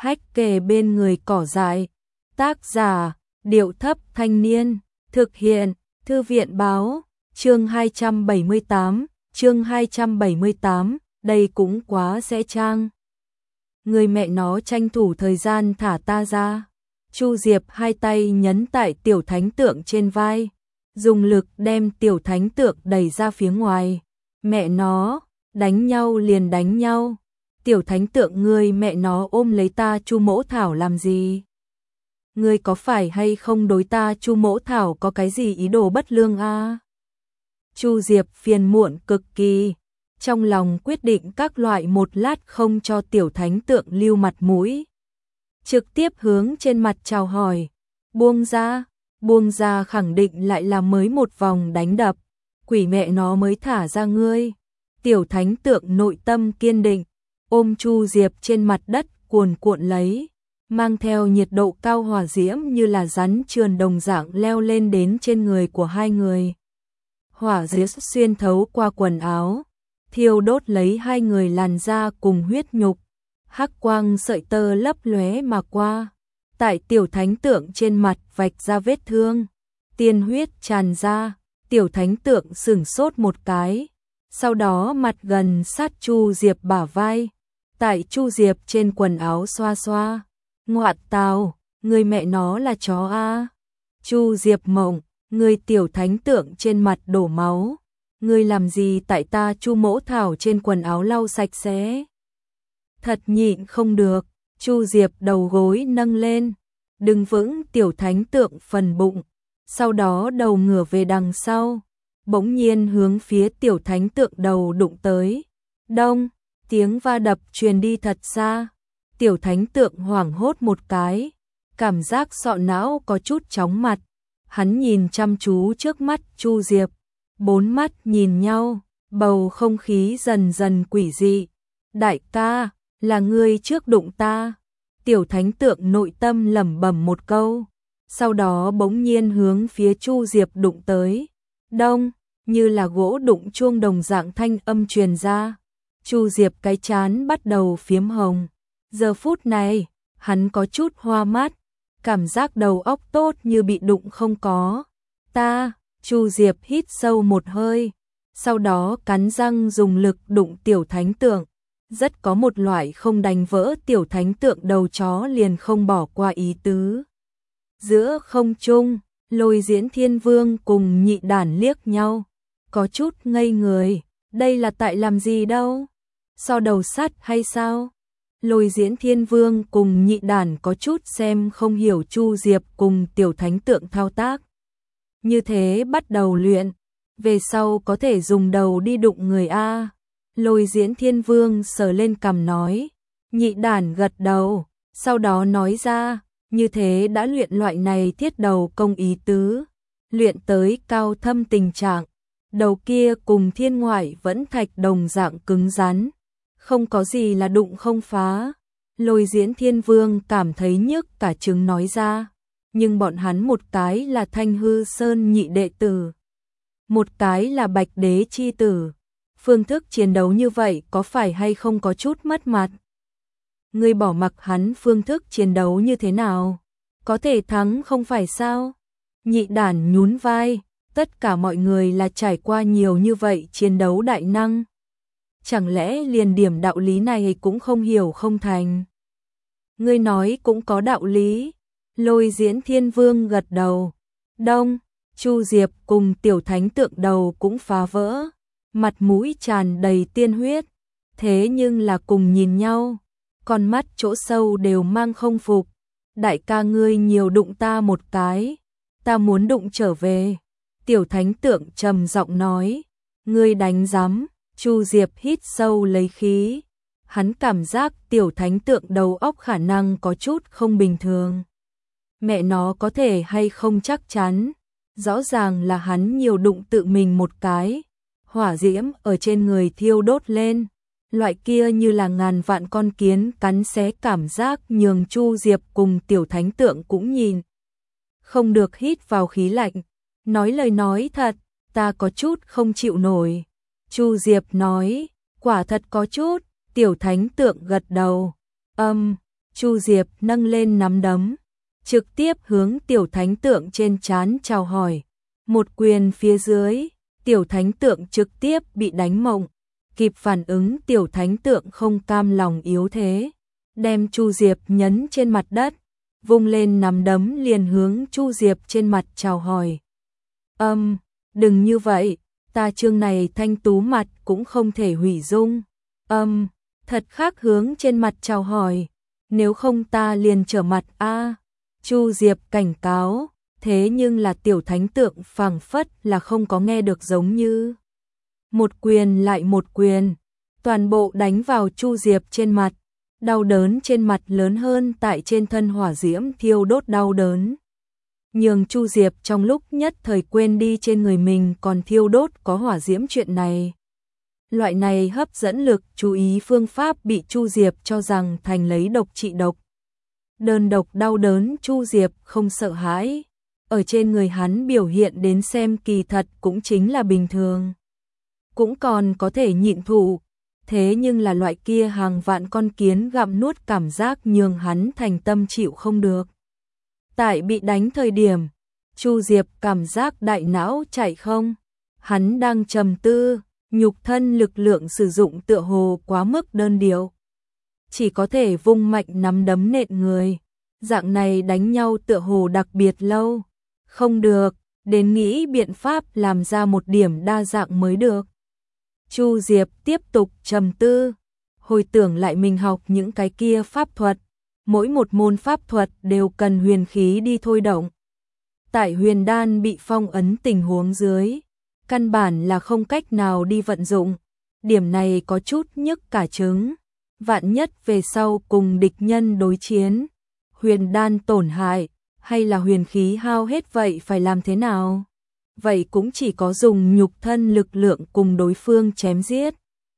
hách kề bên người cỏ dại. Tác giả, Điệu Thấp Thanh Niên. Thực hiện, Thư viện Báo. Chương 278, đây cũng quá dễ trang. Người mẹ nó tranh thủ thời gian thả ta ra. Chu Diệp hai tay nhấn tại tiểu thánh tượng trên vai, dùng lực đem tiểu thánh tượng đẩy ra phía ngoài. Mẹ nó, đánh nhau liền đánh nhau. Tiểu thánh tượng ngươi mẹ nó ôm lấy ta Chu Mỗ Thảo làm gì? Ngươi có phải hay không đối ta Chu Mỗ Thảo có cái gì ý đồ bất lương a? Chu Diệp phiền muộn cực kỳ, trong lòng quyết định các loại một lát không cho tiểu thánh tượng lưu mặt mũi. Trực tiếp hướng trên mặt chào hỏi, buông ra khẳng định lại là mới một vòng đánh đập, quỷ mẹ nó mới thả ra ngươi. Tiểu thánh tượng nội tâm kiên định, ôm Chu Diệp trên mặt đất cuồn cuộn lấy, mang theo nhiệt độ cao hỏa diễm như là rắn trườn đồng dạng leo lên đến trên người của hai người. Hỏa diễm xuyên thấu qua quần áo, thiêu đốt lấy hai người làn da cùng huyết nhục, hắc quang sợi tơ lấp lóe mà qua, tại tiểu thánh tượng trên mặt vạch ra vết thương, tiên huyết tràn ra. Tiểu thánh tượng sửng sốt một cái, sau đó mặt gần sát Chu Diệp bả vai, tại Chu Diệp trên quần áo xoa xoa. Ngoạn tào, người mẹ nó là chó a. Chu Diệp mộng, người tiểu thánh tượng trên mặt đổ máu, ngươi làm gì tại ta Chu Mỗ Thảo trên quần áo lau sạch sẽ? Thật nhịn không được, Chu Diệp đầu gối nâng lên, đứng vững tiểu thánh tượng phần bụng, sau đó đầu ngửa về đằng sau, bỗng nhiên hướng phía tiểu thánh tượng đầu đụng tới. Đông, tiếng va đập truyền đi thật xa. Tiểu thánh tượng hoảng hốt một cái, cảm giác sọ não có chút chóng mặt. Hắn nhìn chăm chú trước mắt Chu Diệp, bốn mắt nhìn nhau, bầu không khí dần dần quỷ dị. Đại ca, là ngươi trước đụng ta. Tiểu thánh tượng nội tâm lẩm bẩm một câu, sau đó bỗng nhiên hướng phía Chu Diệp đụng tới. Đông, như là gỗ đụng chuông đồng dạng thanh âm truyền ra. Chu Diệp cái trán bắt đầu phiếm hồng. Giờ phút này, hắn có chút hoa mắt, cảm giác đầu óc tốt như bị đụng không có. Chu Diệp hít sâu một hơi, sau đó cắn răng dùng lực đụng tiểu thánh tượng. Rất có một loại không đánh vỡ tiểu thánh tượng đầu chó liền không bỏ qua ý tứ. Giữa không trung, Lôi Diễn Thiên Vương cùng Nhị Đản liếc nhau, có chút ngây người, đây là tại làm gì đâu? So đầu sắt hay sao? Lôi Diễn Thiên Vương cùng Nhị Đản có chút xem không hiểu Chu Diệp cùng tiểu thánh tượng thao tác. Như thế bắt đầu luyện, về sau có thể dùng đầu đi đụng người a. Lôi Diễn Thiên Vương sờ lên cằm nói, Nhị Đản gật đầu, sau đó nói ra, như thế đã luyện loại này thiết đầu công ý tứ, luyện tới cao thâm tình trạng, đầu kia cùng thiên ngoại vẫn thạch đồng dạng cứng rắn, không có gì là đụng không phá. Lôi Diễn Thiên Vương cảm thấy nhức cả trứng nói ra, nhưng bọn hắn một cái là Thanh Hư Sơn nhị đệ tử, một cái là Bạch Đế chi tử. Phương thức chiến đấu như vậy có phải hay không có chút mất mặt? Ngươi bỏ mặc hắn phương thức chiến đấu như thế nào? Có thể thắng không phải sao? Nhị Đản nhún vai, tất cả mọi người là trải qua nhiều như vậy chiến đấu đại năng. Chẳng lẽ liền điểm đạo lý này cũng không hiểu không thành? Ngươi nói cũng có đạo lý. Lôi Diễn Thiên Vương gật đầu. Đông, Chu Diệp cùng tiểu thánh tượng đầu cũng phá vỡ, mặt mũi tràn đầy tiên huyết, thế nhưng là cùng nhìn nhau, con mắt chỗ sâu đều mang không phục. Đại ca ngươi nhiều đụng ta một cái, ta muốn đụng trở về. Tiểu thánh tượng trầm giọng nói, ngươi đánh rắm. Chu Diệp hít sâu lấy khí, hắn cảm giác tiểu thánh tượng đầu óc khả năng có chút không bình thường. Mẹ nó có thể hay không chắc chắn, rõ ràng là hắn nhiều đụng tự mình một cái, hỏa diễm ở trên người thiêu đốt lên, loại kia như là ngàn vạn con kiến cắn xé cảm giác nhường Chu Diệp cùng tiểu thánh tượng cũng nhìn. Không được hít vào khí lạnh, nói lời nói thật, ta có chút không chịu nổi. Chu Diệp nói, quả thật có chút. Tiểu thánh tượng gật đầu. Chu Diệp nâng lên nắm đấm, trực tiếp hướng tiểu thánh tượng trên trán chào hỏi. Một quyền phía dưới, tiểu thánh tượng trực tiếp bị đánh mộng. Kịp phản ứng tiểu thánh tượng không cam lòng yếu thế, đem Chu Diệp nhấn trên mặt đất, vung lên nắm đấm liền hướng Chu Diệp trên mặt chào hỏi. Đừng như vậy, ta chương này thanh tú mặt cũng không thể hủy dung. Thật khác hướng trên mặt chào hỏi, nếu không ta liền trở mặt a. Chu Diệp cảnh cáo, thế nhưng là tiểu thánh tượng phảng phất là không có nghe được giống như. Một quyền lại một quyền, toàn bộ đánh vào Chu Diệp trên mặt, đau đớn trên mặt lớn hơn tại trên thân hỏa diễm thiêu đốt đau đớn. Nhường Chu Diệp trong lúc nhất thời quên đi trên người mình còn thiêu đốt có hỏa diễm chuyện này. Loại này hấp dẫn lực chú ý phương pháp bị Chu Diệp cho rằng thành lấy độc trị độc. Đơn độc đau đớn Chu Diệp không sợ hãi, ở trên người hắn biểu hiện đến xem kỳ thật cũng chính là bình thường. Cũng còn có thể nhịn thụ, thế nhưng là loại kia hàng vạn con kiến gặm nuốt cảm giác nhường hắn thành tâm chịu không được. Tại bị đánh thời điểm, Chu Diệp cảm giác đại não chạy không, hắn đang trầm tư, nhục thân lực lượng sử dụng tựa hồ quá mức đơn điệu. Chỉ có thể vung mạnh nắm đấm nện người, dạng này đánh nhau tựa hồ đặc biệt lâu, không được, đến nghĩ biện pháp làm ra một điểm đa dạng mới được. Chu Diệp tiếp tục trầm tư, hồi tưởng lại mình học những cái kia pháp thuật, mỗi một môn pháp thuật đều cần huyền khí đi thôi động. Tại huyền đan bị phong ấn tình huống dưới, căn bản là không cách nào đi vận dụng, điểm này có chút nhức cả trứng. Vạn nhất về sau cùng địch nhân đối chiến, huyền đan tổn hại, hay là huyền khí hao hết vậy phải làm thế nào? Vậy cũng chỉ có dùng nhục thân lực lượng cùng đối phương chém giết.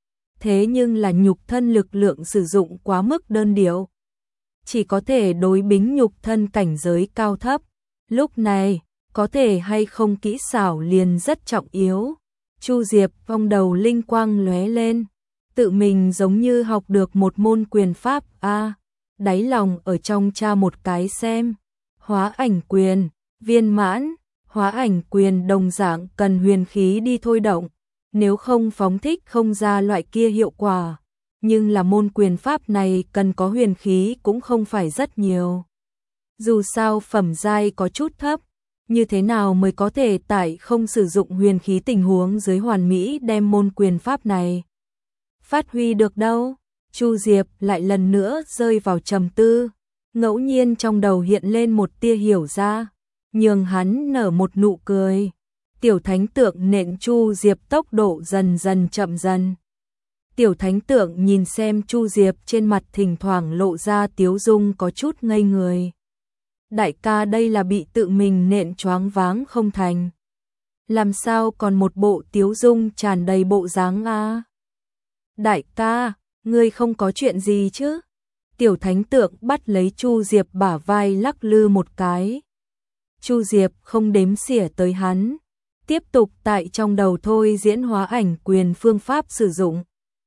Thế nhưng là nhục thân lực lượng sử dụng quá mức đơn điệu, chỉ có thể đối bính nhục thân cảnh giới cao thấp. Lúc này, có thể hay không kỹ xảo liền rất trọng yếu. Chu Diệp vong đầu linh quang lóe lên, tự mình giống như học được một môn quyền pháp đáy lòng ở trong tra một cái xem. Hóa ảnh quyền, viên mãn, hóa ảnh quyền đồng dạng cần huyền khí đi thôi động, nếu không phóng thích không ra loại kia hiệu quả. Nhưng là môn quyền pháp này cần có huyền khí cũng không phải rất nhiều. Dù sao phẩm giai có chút thấp, như thế nào mới có thể tại không sử dụng huyền khí tình huống dưới hoàn mỹ đem môn quyền pháp này phát huy được đâu. Chu Diệp lại lần nữa rơi vào trầm tư, ngẫu nhiên trong đầu hiện lên một tia hiểu ra, nhường hắn nở một nụ cười. Tiểu thánh tượng nện Chu Diệp tốc độ dần dần chậm dần. Tiểu thánh tượng nhìn xem Chu Diệp trên mặt thỉnh thoảng lộ ra tiếu dung có chút ngây người. Đại ca đây là bị tự mình nện choáng váng không thành. Làm sao còn một bộ tiếu dung tràn đầy bộ dáng a? Đại ca, ngươi không có chuyện gì chứ? Tiểu thánh tượng bắt lấy Chu Diệp bả vai lắc lư một cái. Chu Diệp không đếm xỉa tới hắn, tiếp tục tại trong đầu thôi diễn hóa ảnh quyền phương pháp sử dụng.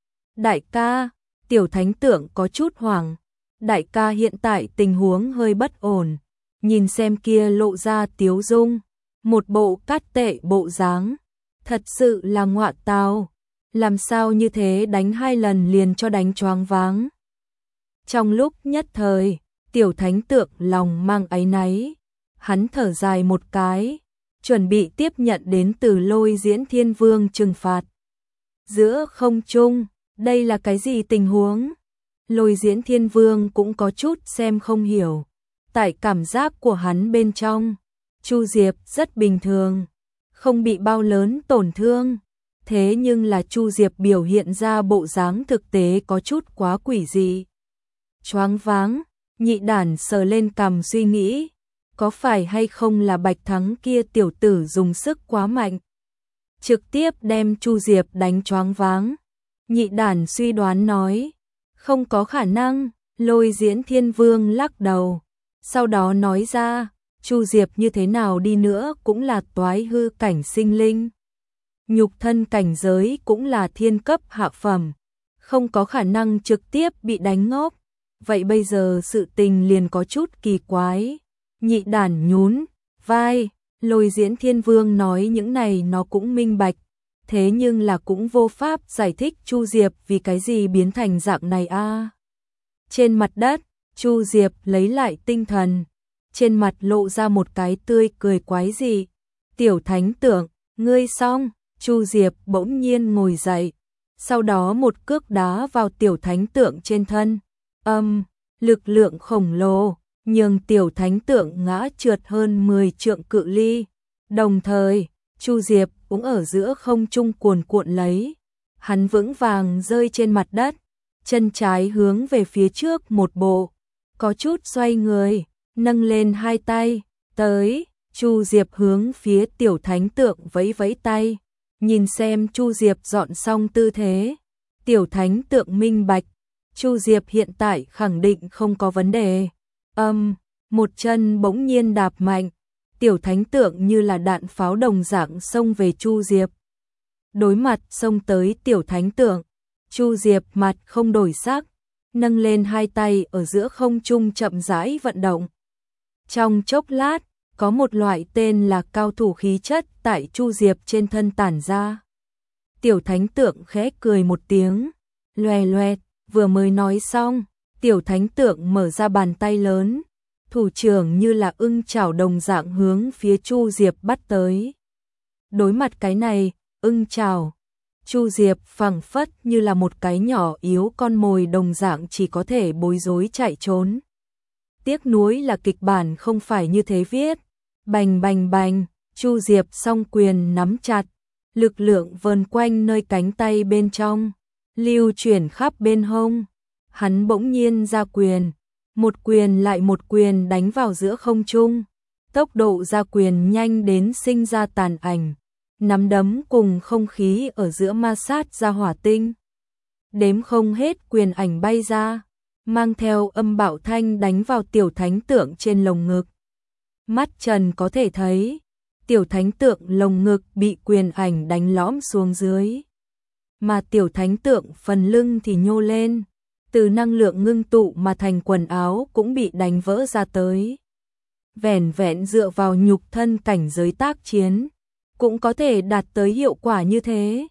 Đại ca, tiểu thánh tượng có chút hoảng. Đại ca hiện tại tình huống hơi bất ổn, nhìn xem kia lộ ra tiếu dung, một bộ cát tệ bộ dáng, thật sự là ngọa tào, làm sao như thế đánh 2 lần liền cho đánh choáng váng. Trong lúc nhất thời, tiểu thánh tượng lòng mang áy náy, hắn thở dài một cái, chuẩn bị tiếp nhận đến từ Lôi Diễn Thiên Vương trừng phạt. Giữa không trung, đây là cái gì tình huống? Lôi Diễn Thiên Vương cũng có chút xem không hiểu. Tại cảm giác của hắn bên trong, Chu Diệp rất bình thường, không bị bao lớn tổn thương. Thế nhưng là Chu Diệp biểu hiện ra bộ dáng thực tế có chút quá quỷ dị. Choáng váng, nhị đản sờ lên cằm suy nghĩ, có phải hay không là Bạch Thắng kia tiểu tử dùng sức quá mạnh, trực tiếp đem Chu Diệp đánh choáng váng. Nhị đản suy đoán nói, không có khả năng. Lôi Diễn Thiên Vương lắc đầu, sau đó nói ra, Chu Diệp như thế nào đi nữa cũng là toái hư cảnh sinh linh, nhục thân cảnh giới cũng là thiên cấp hạ phẩm, không có khả năng trực tiếp bị đánh ngốc. vậy bây giờ sự tình liền có chút kỳ quái. Nhị đản nhún vai, Lôi Diễn Thiên Vương nói những này nó cũng minh bạch, thế nhưng là cũng vô pháp giải thích Chu Diệp vì cái gì biến thành dạng này a. Trên mặt đất, Chu Diệp lấy lại tinh thần, trên mặt lộ ra một cái tươi cười quái dị. Tiểu thánh tượng, ngươi xong. Chu Diệp bỗng nhiên ngồi dậy, sau đó một cước đá vào tiểu thánh tượng trên thân. Lực lượng khổng lồ, nhường tiểu thánh tượng ngã trượt hơn 10 trượng cự ly. Đồng thời, Chu Diệp cũng ở giữa không trung cuồn cuộn lấy. Hắn vững vàng rơi trên mặt đất, chân trái hướng về phía trước một bộ, có chút xoay người, nâng lên hai tay, tới. Chu Diệp hướng phía tiểu thánh tượng vẫy vẫy tay, nhìn xem Chu Diệp dọn xong tư thế. Tiểu thánh tượng minh bạch, Chu Diệp hiện tại khẳng định không có vấn đề. Một chân bỗng nhiên đạp mạnh, tiểu thánh tượng như là đạn pháo đồng dạng xông về Chu Diệp. Đối mặt xông tới tiểu thánh tượng, Chu Diệp mặt không đổi sắc, nâng lên hai tay ở giữa không trung chậm rãi vận động. Trong chốc lát, có một loại tên là cao thủ khí chất tại Chu Diệp trên thân tản ra. Tiểu thánh tượng khẽ cười một tiếng, loè loẹt, vừa mới nói xong, tiểu thánh tượng mở ra bàn tay lớn, thủ trưởng như là ưng chảo đồng dạng hướng phía Chu Diệp bắt tới. Đối mặt cái này, ưng chảo, Chu Diệp phảng phất như là một cái nhỏ yếu con mồi đồng dạng chỉ có thể bối rối chạy trốn. Tiếc nuối là kịch bản không phải như thế viết. Bành bành bành, Chu Diệp song quyền nắm chặt, lực lượng vờn quanh nơi cánh tay bên trong, lưu chuyển khắp bên hông. Hắn bỗng nhiên ra quyền, một quyền lại một quyền đánh vào giữa không trung. Tốc độ ra quyền nhanh đến sinh ra tàn ảnh, nắm đấm cùng không khí ở giữa ma sát ra hỏa tinh. Đếm không hết quyền ảnh bay ra, mang theo âm bạo thanh đánh vào tiểu thánh tượng trên lồng ngực. Mắt trần có thể thấy, tiểu thánh tượng lồng ngực bị quyền ảnh đánh lõm xuống dưới. Mà tiểu thánh tượng phần lưng thì nhô lên, từ năng lượng ngưng tụ mà thành quần áo cũng bị đánh vỡ ra tới. Vẻn vẹn dựa vào nhục thân cảnh giới tác chiến, cũng có thể đạt tới hiệu quả như thế.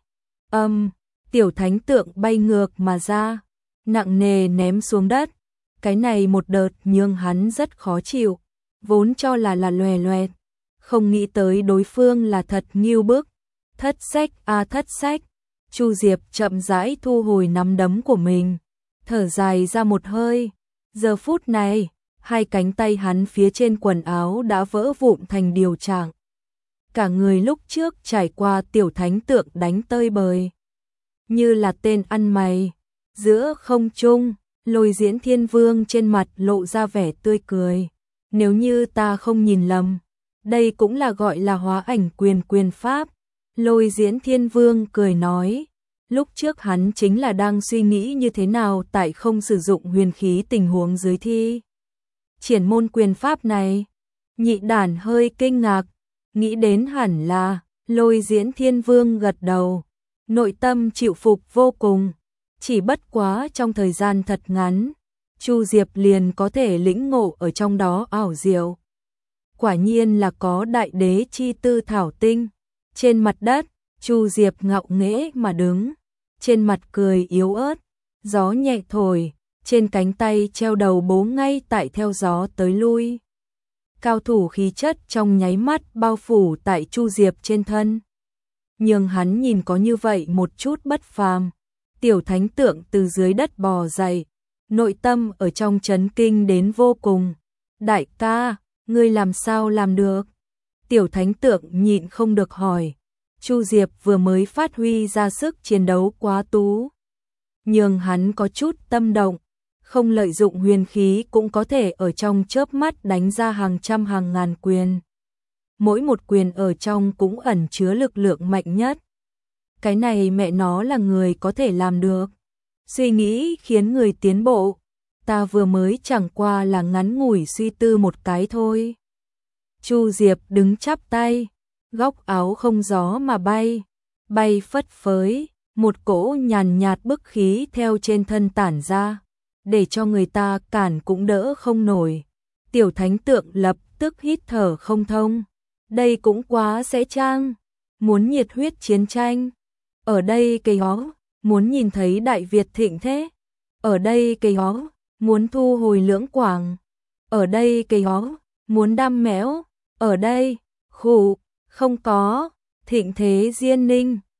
Tiểu thánh tượng bay ngược mà ra, nặng nề ném xuống đất. Cái này một đợt nhường hắn rất khó chịu, vốn cho là loè loẹt, không nghĩ tới đối phương là thật nghiêu bức. Thất sách a thất sách. Chu Diệp chậm rãi thu hồi nắm đấm của mình, thở dài ra một hơi. Giờ phút này, hai cánh tay hắn phía trên quần áo đã vỡ vụn thành điều trạng. Cả người lúc trước trải qua tiểu thánh tượng đánh tơi bời, như là tên ăn mày. Giữa không trung, Lôi Diễn Thiên Vương trên mặt lộ ra vẻ tươi cười. Nếu như ta không nhìn lầm, đây cũng là gọi là hóa ảnh quyền pháp. Lôi Diễn Thiên Vương cười nói, lúc trước hắn chính là đang suy nghĩ như thế nào tại không sử dụng huyền khí tình huống dưới thi triển môn quyền pháp này. Nhị đản hơi kinh ngạc, nghĩ đến hẳn là. Lôi Diễn Thiên Vương gật đầu, nội tâm chịu phục vô cùng. Chỉ bất quá trong thời gian thật ngắn, Chu Diệp liền có thể lĩnh ngộ ở trong đó ảo diệu. Quả nhiên là có đại đế chi tư thảo tinh. Trên mặt đất, Chu Diệp ngạo nghễ mà đứng, trên mặt cười yếu ớt, gió nhẹ thổi, trên cánh tay treo đầu bố ngay tại theo gió tới lui. Cao thủ khí chất trong nháy mắt bao phủ tại Chu Diệp trên thân, nhưng hắn nhìn có như vậy một chút bất phàm. Tiểu thánh tượng từ dưới đất bò dậy, nội tâm ở trong chấn kinh đến vô cùng. Đại ca, ngươi làm sao làm được? Tiểu thánh tượng nhịn không được hỏi. Chu Diệp vừa mới phát huy ra sức chiến đấu quá tú, nhưng hắn có chút tâm động, không lợi dụng huyền khí cũng có thể ở trong chớp mắt đánh ra hàng trăm hàng ngàn quyền. Mỗi một quyền ở trong cũng ẩn chứa lực lượng mạnh nhất. Cái này mẹ nó là người có thể làm được. Suy nghĩ khiến người tiến bộ. Ta vừa mới chẳng qua là ngắn ngủi suy tư một cái thôi. Chu Diệp đứng chắp tay, góc áo không gió mà bay, bay phất phới, một cỗ nhàn nhạt bức khí theo trên thân tản ra. để cho người ta cản cũng đỡ không nổi. Tiểu thánh tượng lập tức hít thở không thông. Đây cũng quá sẽ trang, muốn nhiệt huyết chiến tranh. Ở đây cây hó, muốn nhìn thấy Đại Việt thịnh thế. Ở đây cây hó, muốn thu hồi Lưỡng Quảng. Ở đây cây hó, muốn đam mẽo. Ở đây, khụ, không có, thịnh thế Diên Ninh.